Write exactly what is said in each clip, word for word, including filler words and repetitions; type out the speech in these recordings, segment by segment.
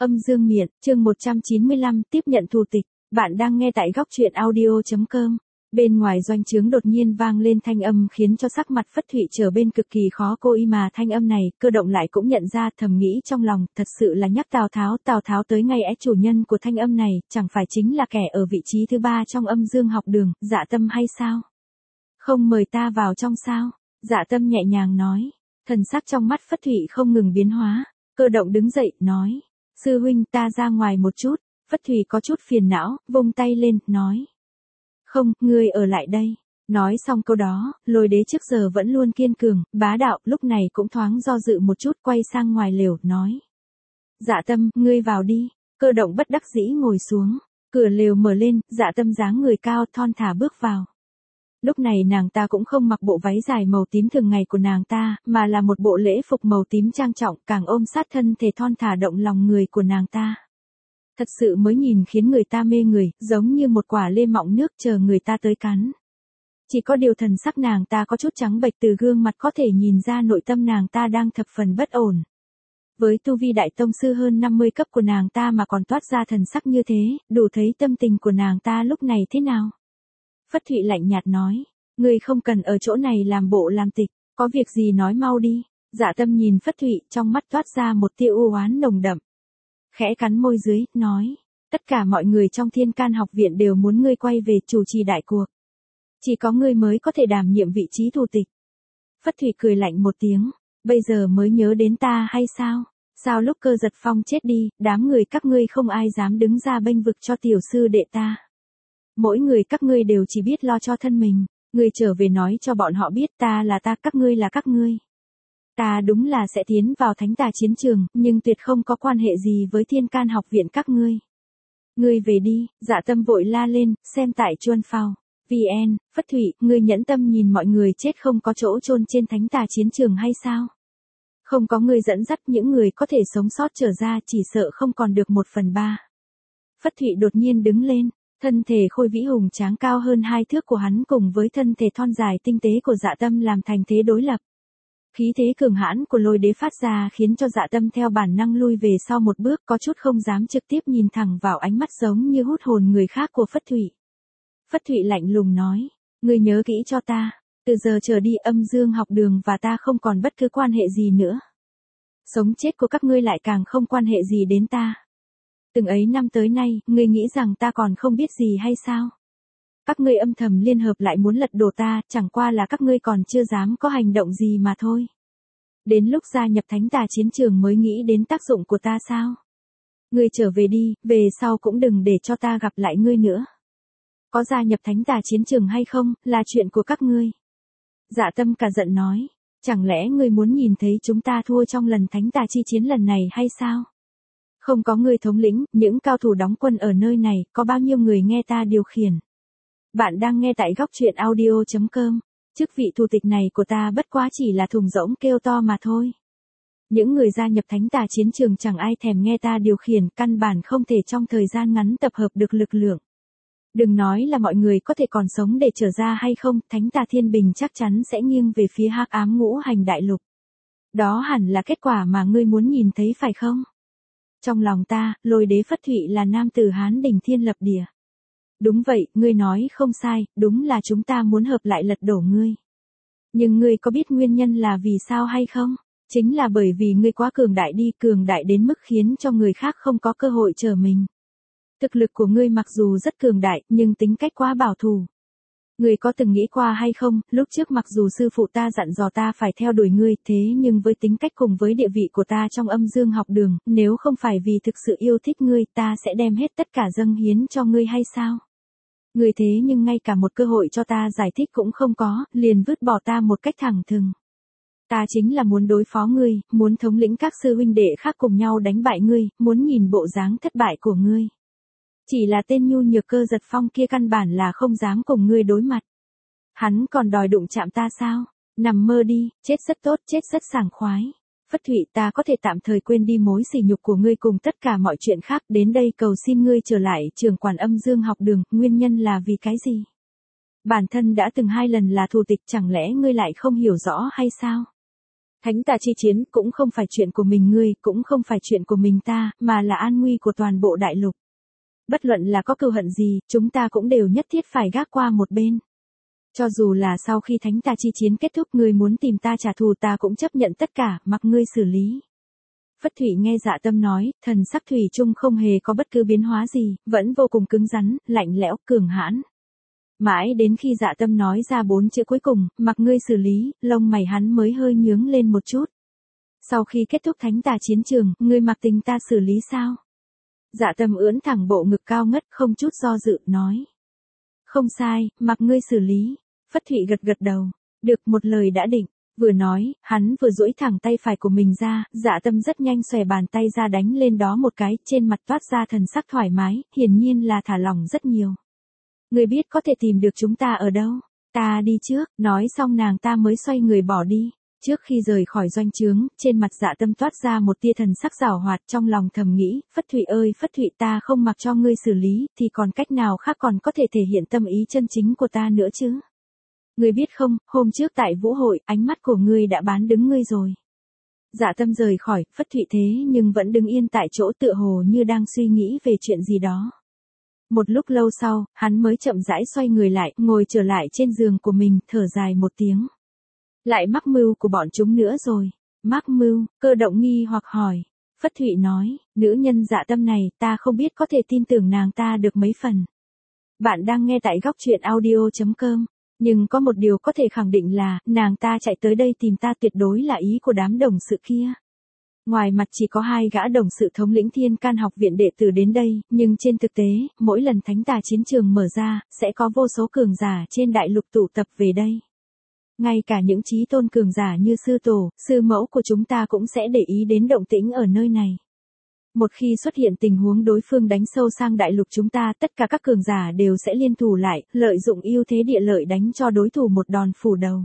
Âm dương miện, chương một trăm chín mươi lăm, tiếp nhận thù tịch. Bạn đang nghe tại góc truyện audio chấm com. Bên ngoài doanh trướng đột nhiên vang lên thanh âm khiến cho sắc mặt Phất Thụy trở bên cực kỳ khó cô y mà thanh âm này, Cơ Động lại cũng nhận ra, thầm nghĩ trong lòng, thật sự là nhắc Tào Tháo, Tào Tháo tới ngay é chủ nhân của thanh âm này, chẳng phải chính là kẻ ở vị trí thứ ba trong âm dương học đường, Dạ Tâm hay sao? Không mời ta vào trong sao? Dạ Tâm nhẹ nhàng nói. Thần sắc trong mắt Phất Thụy không ngừng biến hóa. Cơ Động đứng dậy, nói. Sư huynh, ta ra ngoài một chút. Phất Thụy có chút phiền não, vung tay lên, nói. Không, ngươi ở lại đây. Nói xong câu đó, Lôi Đế trước giờ vẫn luôn kiên cường, bá đạo, lúc này cũng thoáng do dự một chút, quay sang ngoài lều, nói. Dạ Tâm, ngươi vào đi. Cơ Động bất đắc dĩ ngồi xuống. Cửa lều mở lên, Dạ Tâm dáng người cao thon thả bước vào. Lúc này nàng ta cũng không mặc bộ váy dài màu tím thường ngày của nàng ta, mà là một bộ lễ phục màu tím trang trọng, càng ôm sát thân thể thon thả động lòng người của nàng ta. Thật sự mới nhìn khiến người ta mê người, giống như một quả lê mọng nước chờ người ta tới cắn. Chỉ có điều thần sắc nàng ta có chút trắng bệch, từ gương mặt có thể nhìn ra nội tâm nàng ta đang thập phần bất ổn. Với tu vi đại tông sư hơn năm mươi cấp của nàng ta mà còn toát ra thần sắc như thế, đủ thấy tâm tình của nàng ta lúc này thế nào. Phất Thụy lạnh nhạt nói, ngươi không cần ở chỗ này làm bộ làm tịch, có việc gì nói mau đi. Dạ Tâm nhìn Phất Thụy, trong mắt toát ra một tia u oán nồng đậm. Khẽ cắn môi dưới, nói, tất cả mọi người trong Thiên Can học viện đều muốn ngươi quay về chủ trì đại cuộc. Chỉ có ngươi mới có thể đảm nhiệm vị trí thủ tịch. Phất Thụy cười lạnh một tiếng, bây giờ mới nhớ đến ta hay sao? Sao lúc Cơ Giật Phong chết đi, đám người các ngươi không ai dám đứng ra bênh vực cho tiểu sư đệ ta? Mỗi người các ngươi đều chỉ biết lo cho thân mình, ngươi trở về nói cho bọn họ biết ta là ta, các ngươi là các ngươi. Ta đúng là sẽ tiến vào thánh tà chiến trường, nhưng tuyệt không có quan hệ gì với Thiên Can học viện các ngươi. Ngươi về đi. Dạ Tâm vội la lên, xem tại Chuân Phao. vn, Phất Thụy, ngươi nhẫn tâm nhìn mọi người chết không có chỗ chôn trên thánh tà chiến trường hay sao? Không có ngươi dẫn dắt những người có thể sống sót trở ra, chỉ sợ không còn được một phần ba. Phất Thụy đột nhiên đứng lên. Thân thể khôi vĩ hùng tráng cao hơn hai thước của hắn cùng với thân thể thon dài tinh tế của Dạ Tâm làm thành thế đối lập. Khí thế cường hãn của Lôi Đế phát ra khiến cho Dạ Tâm theo bản năng lui về sau một bước, có chút không dám trực tiếp nhìn thẳng vào ánh mắt giống như hút hồn người khác của Phất Thụy. Phất Thụy lạnh lùng nói, ngươi nhớ kỹ cho ta, từ giờ trở đi âm dương học đường và ta không còn bất cứ quan hệ gì nữa. Sống chết của các ngươi lại càng không quan hệ gì đến ta. Từng ấy năm tới nay, ngươi nghĩ rằng ta còn không biết gì hay sao? Các ngươi âm thầm liên hợp lại muốn lật đổ ta, chẳng qua là các ngươi còn chưa dám có hành động gì mà thôi. Đến lúc gia nhập thánh tà chiến trường mới nghĩ đến tác dụng của ta sao? Ngươi trở về đi, về sau cũng đừng để cho ta gặp lại ngươi nữa. Có gia nhập thánh tà chiến trường hay không, là chuyện của các ngươi. Dạ Tâm cả giận nói, chẳng lẽ ngươi muốn nhìn thấy chúng ta thua trong lần thánh tà chi chiến lần này hay sao? Không có người thống lĩnh, những cao thủ đóng quân ở nơi này, có bao nhiêu người nghe ta điều khiển. Bạn đang nghe tại góc truyện audio chấm com. Chức vị thủ tịch này của ta bất quá chỉ là thùng rỗng kêu to mà thôi. Những người gia nhập thánh tà chiến trường chẳng ai thèm nghe ta điều khiển, căn bản không thể trong thời gian ngắn tập hợp được lực lượng. Đừng nói là mọi người có thể còn sống để trở ra hay không, thánh tà thiên bình chắc chắn sẽ nghiêng về phía hắc ám ngũ hành đại lục. Đó hẳn là kết quả mà ngươi muốn nhìn thấy phải không? Trong lòng ta, Lôi Đế Phất Thụy là nam tử Hán đỉnh thiên lập địa. Đúng vậy, ngươi nói không sai, đúng là chúng ta muốn hợp lại lật đổ ngươi. Nhưng ngươi có biết nguyên nhân là vì sao hay không? Chính là bởi vì ngươi quá cường đại đi, cường đại đến mức khiến cho người khác không có cơ hội trở mình. Thực lực của ngươi mặc dù rất cường đại, nhưng tính cách quá bảo thủ. Ngươi có từng nghĩ qua hay không, lúc trước mặc dù sư phụ ta dặn dò ta phải theo đuổi ngươi, thế nhưng với tính cách cùng với địa vị của ta trong âm dương học đường, nếu không phải vì thực sự yêu thích ngươi, ta sẽ đem hết tất cả dâng hiến cho ngươi hay sao? Ngươi thế nhưng ngay cả một cơ hội cho ta giải thích cũng không có, liền vứt bỏ ta một cách thẳng thừng. Ta chính là muốn đối phó ngươi, muốn thống lĩnh các sư huynh đệ khác cùng nhau đánh bại ngươi, muốn nhìn bộ dáng thất bại của ngươi. Chỉ là tên nhu nhược Cơ Giật Phong kia căn bản là không dám cùng ngươi đối mặt. Hắn còn đòi đụng chạm ta sao? Nằm mơ đi, chết rất tốt, chết rất sảng khoái. Phất Thụy, ta có thể tạm thời quên đi mối sỉ nhục của ngươi cùng tất cả mọi chuyện khác, đến đây cầu xin ngươi trở lại trường quản âm dương học đường, nguyên nhân là vì cái gì? Bản thân đã từng hai lần là thù tịch, chẳng lẽ ngươi lại không hiểu rõ hay sao? Thánh tà chi chiến cũng không phải chuyện của mình ngươi, cũng không phải chuyện của mình ta, mà là an nguy của toàn bộ đại lục. Bất luận là có cừu hận gì, chúng ta cũng đều nhất thiết phải gác qua một bên. Cho dù là sau khi thánh tà chi chiến kết thúc ngươi muốn tìm ta trả thù ta cũng chấp nhận tất cả, mặc ngươi xử lý. Phất Thụy nghe Dạ Tâm nói, thần sắc thủy chung không hề có bất cứ biến hóa gì, vẫn vô cùng cứng rắn, lạnh lẽo, cường hãn. Mãi đến khi Dạ Tâm nói ra bốn chữ cuối cùng, mặc ngươi xử lý, lông mày hắn mới hơi nhướng lên một chút. Sau khi kết thúc thánh tà chiến trường, ngươi mặc tình ta xử lý sao? Dạ Tâm ưỡn thẳng bộ ngực cao ngất không chút do dự, nói. Không sai, mặc ngươi xử lý. Phất Thụy gật gật đầu. Được, một lời đã định. Vừa nói, hắn vừa duỗi thẳng tay phải của mình ra, Dạ Tâm rất nhanh xòe bàn tay ra đánh lên đó một cái, trên mặt toát ra thần sắc thoải mái, hiển nhiên là thả lỏng rất nhiều. Ngươi biết có thể tìm được chúng ta ở đâu? Ta đi trước, nói xong nàng ta mới xoay người bỏ đi. Trước khi rời khỏi doanh trướng, trên mặt Dạ Tâm toát ra một tia thần sắc giảo hoạt, trong lòng thầm nghĩ, Phất Thụy ơi Phất Thụy, ta không mặc cho ngươi xử lý, thì còn cách nào khác còn có thể thể hiện tâm ý chân chính của ta nữa chứ? Ngươi biết không, hôm trước tại vũ hội, ánh mắt của ngươi đã bán đứng ngươi rồi. Dạ Tâm rời khỏi, Phất Thụy thế nhưng vẫn đứng yên tại chỗ tựa hồ như đang suy nghĩ về chuyện gì đó. Một lúc lâu sau, hắn mới chậm rãi xoay người lại, ngồi trở lại trên giường của mình, thở dài một tiếng. Lại mắc mưu của bọn chúng nữa rồi. Mắc mưu, Cơ Động nghi hoặc hỏi. Phất Thụy nói, nữ nhân Dạ Tâm này, ta không biết có thể tin tưởng nàng ta được mấy phần. Bạn đang nghe tại góc truyện audio chấm com. Nhưng có một điều có thể khẳng định là, nàng ta chạy tới đây tìm ta tuyệt đối là ý của đám đồng sự kia. Ngoài mặt chỉ có hai gã đồng sự thống lĩnh Thiên Can học viện đệ tử đến đây, nhưng trên thực tế, mỗi lần thánh tà chiến trường mở ra, sẽ có vô số cường giả trên đại lục tụ tập về đây. Ngay cả những chí tôn cường giả như sư tổ, sư mẫu của chúng ta cũng sẽ để ý đến động tĩnh ở nơi này. Một khi xuất hiện tình huống đối phương đánh sâu sang đại lục chúng ta, tất cả các cường giả đều sẽ liên thủ lại, lợi dụng ưu thế địa lợi đánh cho đối thủ một đòn phủ đầu.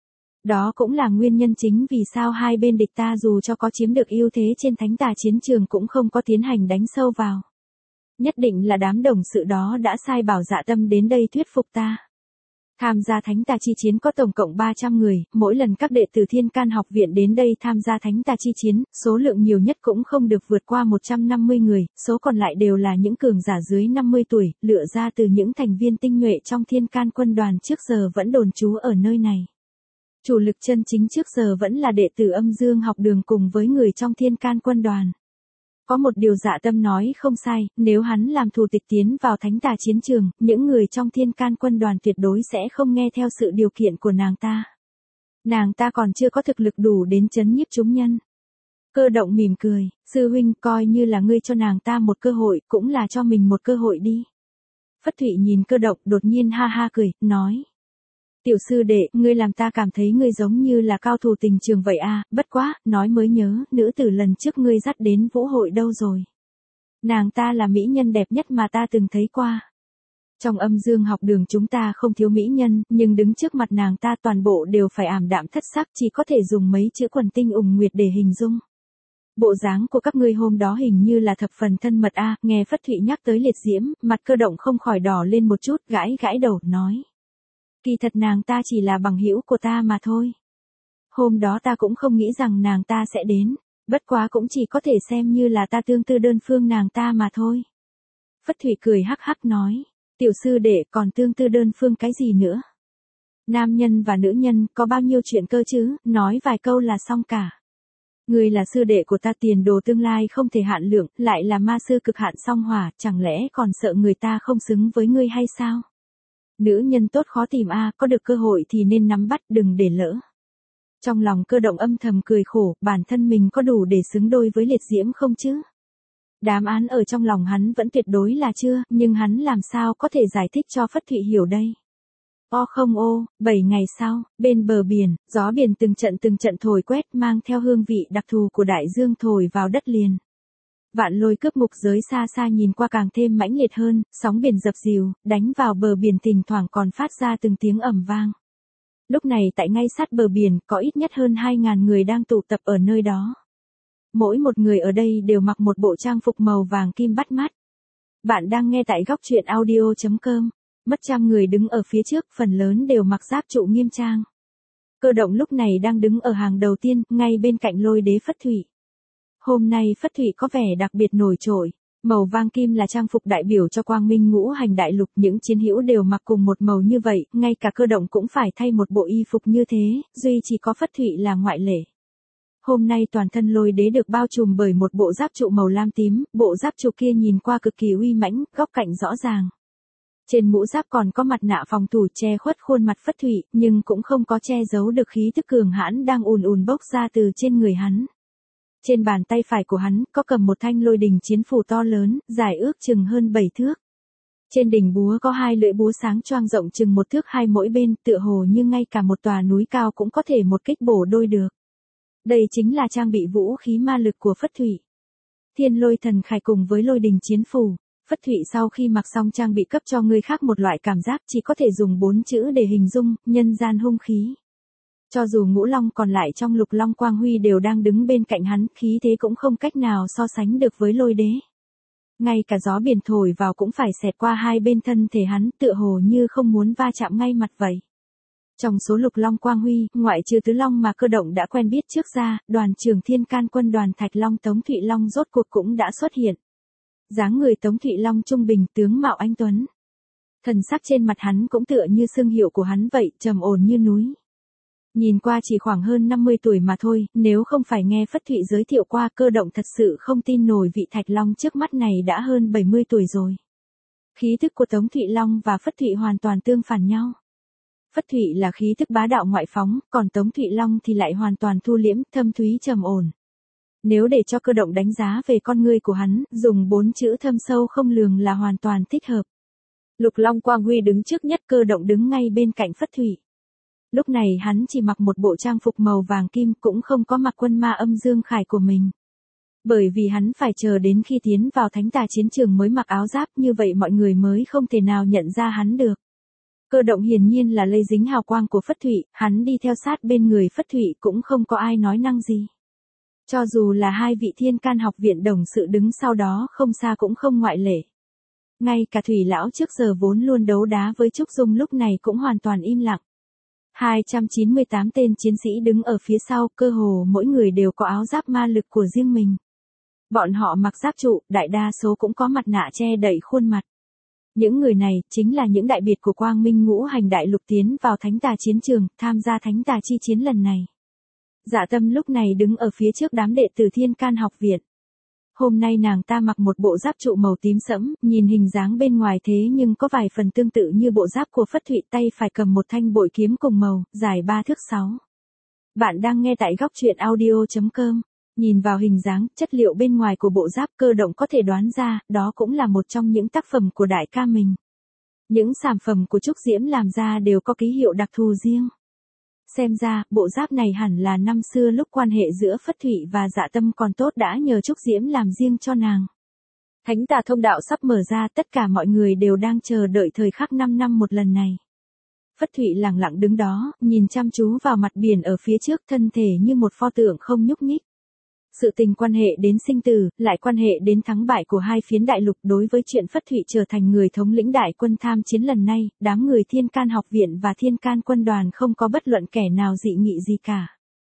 Đó cũng là nguyên nhân chính vì sao hai bên địch ta dù cho có chiếm được ưu thế trên thánh tà chiến trường cũng không có tiến hành đánh sâu vào. Nhất định là đám đồng sự đó đã sai bảo Dạ Tâm đến đây thuyết phục ta. Tham gia thánh tà chi chiến có tổng cộng ba trăm người, mỗi lần các đệ tử Thiên Can học viện đến đây tham gia thánh tà chi chiến, số lượng nhiều nhất cũng không được vượt qua một trăm năm mươi người, số còn lại đều là những cường giả dưới năm mươi tuổi, lựa ra từ những thành viên tinh nhuệ trong Thiên Can quân đoàn trước giờ vẫn đồn trú ở nơi này. Chủ lực chân chính trước giờ vẫn là đệ tử Âm Dương học đường cùng với người trong Thiên Can quân đoàn. Có một điều Dạ Tâm nói không sai, nếu hắn làm thủ tịch tiến vào thánh tà chiến trường, những người trong Thiên Can quân đoàn tuyệt đối sẽ không nghe theo sự điều kiện của nàng ta. Nàng ta còn chưa có thực lực đủ đến chấn nhiếp chúng nhân. Cơ Động mỉm cười, sư huynh coi như là ngươi cho nàng ta một cơ hội, cũng là cho mình một cơ hội đi. Phất Thụy nhìn Cơ Động đột nhiên ha ha cười, nói. Tiểu sư đệ, ngươi làm ta cảm thấy ngươi giống như là cao thủ tình trường vậy à, bất quá, nói mới nhớ, nữ tử lần trước ngươi dắt đến vũ hội đâu rồi. Nàng ta là mỹ nhân đẹp nhất mà ta từng thấy qua. Trong Âm Dương học đường chúng ta không thiếu mỹ nhân, nhưng đứng trước mặt nàng ta toàn bộ đều phải ảm đạm thất sắc, chỉ có thể dùng mấy chữ quần tinh ủng nguyệt để hình dung. Bộ dáng của các ngươi hôm đó hình như là thập phần thân mật a, à, nghe Phất Thụy nhắc tới liệt diễm, mặt Cơ Động không khỏi đỏ lên một chút, gãi gãi đầu, nói. Kỳ thật nàng ta chỉ là bằng hữu của ta mà thôi. Hôm đó ta cũng không nghĩ rằng nàng ta sẽ đến, bất quá cũng chỉ có thể xem như là ta tương tư đơn phương nàng ta mà thôi. Phất Thụy cười hắc hắc nói, tiểu sư đệ còn tương tư đơn phương cái gì nữa? Nam nhân và nữ nhân có bao nhiêu chuyện cơ chứ, nói vài câu là xong cả. Ngươi là sư đệ của ta tiền đồ tương lai không thể hạn lượng, lại là ma sư cực hạn song hỏa, chẳng lẽ còn sợ người ta không xứng với ngươi hay sao? Nữ nhân tốt khó tìm a, à, có được cơ hội thì nên nắm bắt, đừng để lỡ. Trong lòng Cơ Động âm thầm cười khổ, bản thân mình có đủ để xứng đôi với liệt diễm không chứ? Đáp án ở trong lòng hắn vẫn tuyệt đối là chưa, nhưng hắn làm sao có thể giải thích cho Phất Thụy hiểu đây? O không ô, bảy ngày sau, bên bờ biển, gió biển từng trận từng trận thổi quét mang theo hương vị đặc thù của đại dương thổi vào đất liền. Vạn Lôi cướp ngục giới xa xa nhìn qua càng thêm mãnh liệt hơn, sóng biển dập dìu, đánh vào bờ biển thỉnh thoảng còn phát ra từng tiếng ầm vang. Lúc này tại ngay sát bờ biển, có ít nhất hơn hai nghìn người đang tụ tập ở nơi đó. Mỗi một người ở đây đều mặc một bộ trang phục màu vàng kim bắt mắt. Bạn đang nghe tại góc truyện audio chấm com. Mất trăm người đứng ở phía trước, phần lớn đều mặc giáp trụ nghiêm trang. Cơ động lúc này đang đứng ở hàng đầu tiên, ngay bên cạnh lôi đế Phất Thụy. Hôm nay Phất Thụy có vẻ đặc biệt nổi trội. Màu vàng kim là trang phục đại biểu cho quang minh ngũ hành đại lục, những chiến hữu đều mặc cùng một màu như vậy, ngay cả cơ động cũng phải thay một bộ y phục như thế, duy chỉ có Phất Thụy là ngoại lệ. Hôm nay toàn thân lôi đế được bao trùm bởi một bộ giáp trụ màu lam tím, bộ giáp trụ kia nhìn qua cực kỳ uy mãnh, góc cạnh rõ ràng. Trên mũ giáp còn có mặt nạ phòng thủ che khuất khuôn mặt Phất Thụy, nhưng cũng không có che giấu được khí tức cường hãn đang ùn ùn bốc ra từ trên người hắn. Trên bàn tay phải của hắn có cầm một thanh lôi đình chiến phù to lớn, dài ước chừng hơn bảy thước. Trên đỉnh búa có hai lưỡi búa sáng choang rộng chừng một thước hai mỗi bên, tựa hồ như ngay cả một tòa núi cao cũng có thể một kích bổ đôi được. Đây chính là trang bị vũ khí ma lực của Phất Thụy. Thiên lôi thần khải cùng với lôi đình chiến phù. Phất Thụy sau khi mặc xong trang bị cấp cho người khác một loại cảm giác chỉ có thể dùng bốn chữ để hình dung, nhân gian hung khí. Cho dù ngũ long còn lại trong lục long quang huy đều đang đứng bên cạnh hắn, khí thế cũng không cách nào so sánh được với lôi đế. Ngay cả gió biển thổi vào cũng phải xẹt qua hai bên thân thể hắn, tựa hồ như không muốn va chạm ngay mặt vậy. Trong số lục long quang huy, ngoại trừ tứ long mà cơ động đã quen biết trước ra, đoàn trưởng Thiên Can quân đoàn Thạch Long Tống Thụy Long rốt cuộc cũng đã xuất hiện. Dáng người Tống Thụy Long trung bình, tướng mạo anh tuấn. Thần sắc trên mặt hắn cũng tựa như xương hiệu của hắn vậy, trầm ổn như núi. Nhìn qua chỉ khoảng hơn năm mươi tuổi mà thôi, nếu không phải nghe Phất Thụy giới thiệu qua, cơ động thật sự không tin nổi vị Thạch Long trước mắt này đã hơn bảy mươi tuổi rồi. Khí thức của Tống Thụy Long và Phất Thụy hoàn toàn tương phản nhau. Phất Thụy là khí thức bá đạo ngoại phóng, còn Tống Thụy Long thì lại hoàn toàn thu liễm, thâm thúy trầm ổn. Nếu để cho cơ động đánh giá về con người của hắn, dùng bốn chữ thâm sâu không lường là hoàn toàn thích hợp. Lục Long Quang Huy đứng trước nhất, cơ động đứng ngay bên cạnh Phất Thụy. Lúc này hắn chỉ mặc một bộ trang phục màu vàng kim, cũng không có mặc quân ma âm dương khải của mình. Bởi vì hắn phải chờ đến khi tiến vào thánh tà chiến trường mới mặc áo giáp, như vậy mọi người mới không thể nào nhận ra hắn được. Cơ động hiển nhiên là lây dính hào quang của Phất Thụy, hắn đi theo sát bên người Phất Thụy cũng không có ai nói năng gì. Cho dù là hai vị Thiên Can học viện đồng sự đứng sau đó không xa cũng không ngoại lệ. Ngay cả Thủy lão trước giờ vốn luôn đấu đá với Trúc Dung lúc này cũng hoàn toàn im lặng. hai trăm chín mươi tám tên chiến sĩ đứng ở phía sau, cơ hồ mỗi người đều có áo giáp ma lực của riêng mình. Bọn họ mặc giáp trụ, đại đa số cũng có mặt nạ che đậy khuôn mặt. Những người này chính là những đại biệt của Quang Minh ngũ hành đại lục tiến vào thánh tà chiến trường, tham gia thánh tà chi chiến lần này. Dạ Tâm lúc này đứng ở phía trước đám đệ tử Thiên Can học viện. Hôm nay nàng ta mặc một bộ giáp trụ màu tím sẫm, nhìn hình dáng bên ngoài thế nhưng có vài phần tương tự như bộ giáp của Phất Thụy, tay phải cầm một thanh bội kiếm cùng màu, dài ba thước sáu. Bạn đang nghe tại góc truyện audio chấm com. Nhìn vào hình dáng, chất liệu bên ngoài của bộ giáp, cơ động có thể đoán ra, đó cũng là một trong những tác phẩm của đại ca mình. Những sản phẩm của Trúc Diễm làm ra đều có ký hiệu đặc thù riêng. Xem ra, bộ giáp này hẳn là năm xưa lúc quan hệ giữa Phất Thụy và Dạ Tâm còn tốt đã nhờ Trúc Diễm làm riêng cho nàng. Thánh tà thông đạo sắp mở ra, tất cả mọi người đều đang chờ đợi thời khắc năm năm một lần này. Phất Thụy lặng lặng đứng đó, nhìn chăm chú vào mặt biển ở phía trước, thân thể như một pho tượng không nhúc nhích. Sự tình quan hệ đến sinh tử, lại quan hệ đến thắng bại của hai phiến đại lục. Đối với chuyện Phất Thụy trở thành người thống lĩnh đại quân tham chiến lần này, đám người Thiên Can học viện và Thiên Can quân đoàn không có bất luận kẻ nào dị nghị gì cả.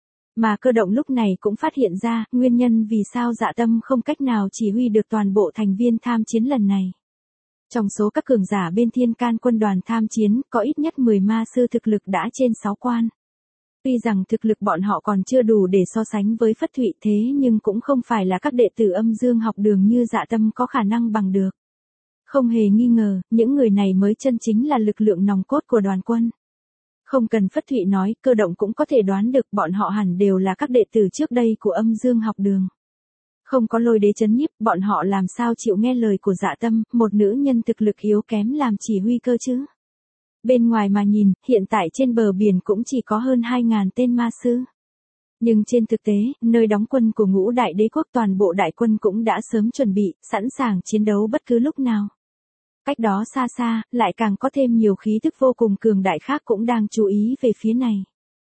Mà cơ động lúc này cũng phát hiện ra, nguyên nhân vì sao Dạ Tâm không cách nào chỉ huy được toàn bộ thành viên tham chiến lần này. Trong số các cường giả bên Thiên Can quân đoàn tham chiến, có ít nhất mười ma sư thực lực đã trên sáu quan. Tuy rằng thực lực bọn họ còn chưa đủ để so sánh với Phất Thụy, thế nhưng cũng không phải là các đệ tử âm dương học đường như Dạ Tâm có khả năng bằng được. Không hề nghi ngờ, những người này mới chân chính là lực lượng nòng cốt của đoàn quân. Không cần Phất Thụy nói, cơ động cũng có thể đoán được bọn họ hẳn đều là các đệ tử trước đây của âm dương học đường. Không có lôi đế chấn nhiếp, bọn họ làm sao chịu nghe lời của Dạ Tâm, một nữ nhân thực lực yếu kém làm chỉ huy cơ chứ. Bên ngoài mà nhìn, hiện tại trên bờ biển cũng chỉ có hơn hai ngàn tên ma sư. Nhưng trên thực tế, nơi đóng quân của ngũ đại đế quốc toàn bộ đại quân cũng đã sớm chuẩn bị, sẵn sàng chiến đấu bất cứ lúc nào. Cách đó xa xa, lại càng có thêm nhiều khí thức vô cùng cường đại khác cũng đang chú ý về phía này.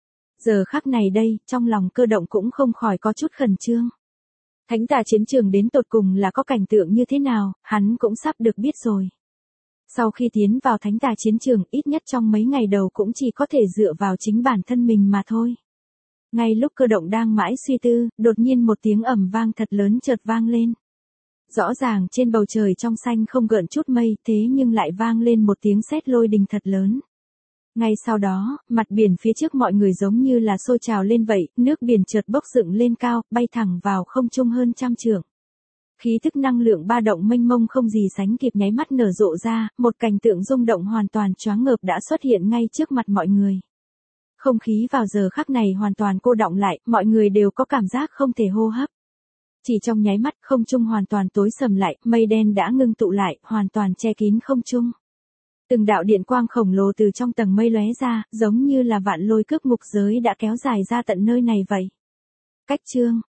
Giờ khắc này đây, trong lòng cơ động cũng không khỏi có chút khẩn trương. Thánh tà chiến trường đến tột cùng là có cảnh tượng như thế nào, hắn cũng sắp được biết rồi. Sau khi tiến vào thánh tà chiến trường, ít nhất trong mấy ngày đầu cũng chỉ có thể dựa vào chính bản thân mình mà thôi. Ngay lúc Cơ Động đang mãi suy tư, đột nhiên một tiếng ầm vang thật lớn chợt vang lên. Rõ ràng trên bầu trời trong xanh không gợn chút mây, thế nhưng lại vang lên một tiếng sét lôi đình thật lớn. Ngay sau đó, mặt biển phía trước mọi người giống như là sôi trào lên vậy, nước biển chợt bốc dựng lên cao, bay thẳng vào không trung hơn trăm trượng. Khí thức năng lượng ba động mênh mông không gì sánh kịp nháy mắt nở rộ ra, một cảnh tượng rung động hoàn toàn choáng ngợp đã xuất hiện ngay trước mặt mọi người. Không khí vào giờ khắc này hoàn toàn cô đọng lại, mọi người đều có cảm giác không thể hô hấp. Chỉ trong nháy mắt, không trung hoàn toàn tối sầm lại, mây đen đã ngưng tụ lại, hoàn toàn che kín không trung. Từng đạo điện quang khổng lồ từ trong tầng mây lóe ra, giống như là vạn lôi cướp ngục giới đã kéo dài ra tận nơi này vậy. Cách chương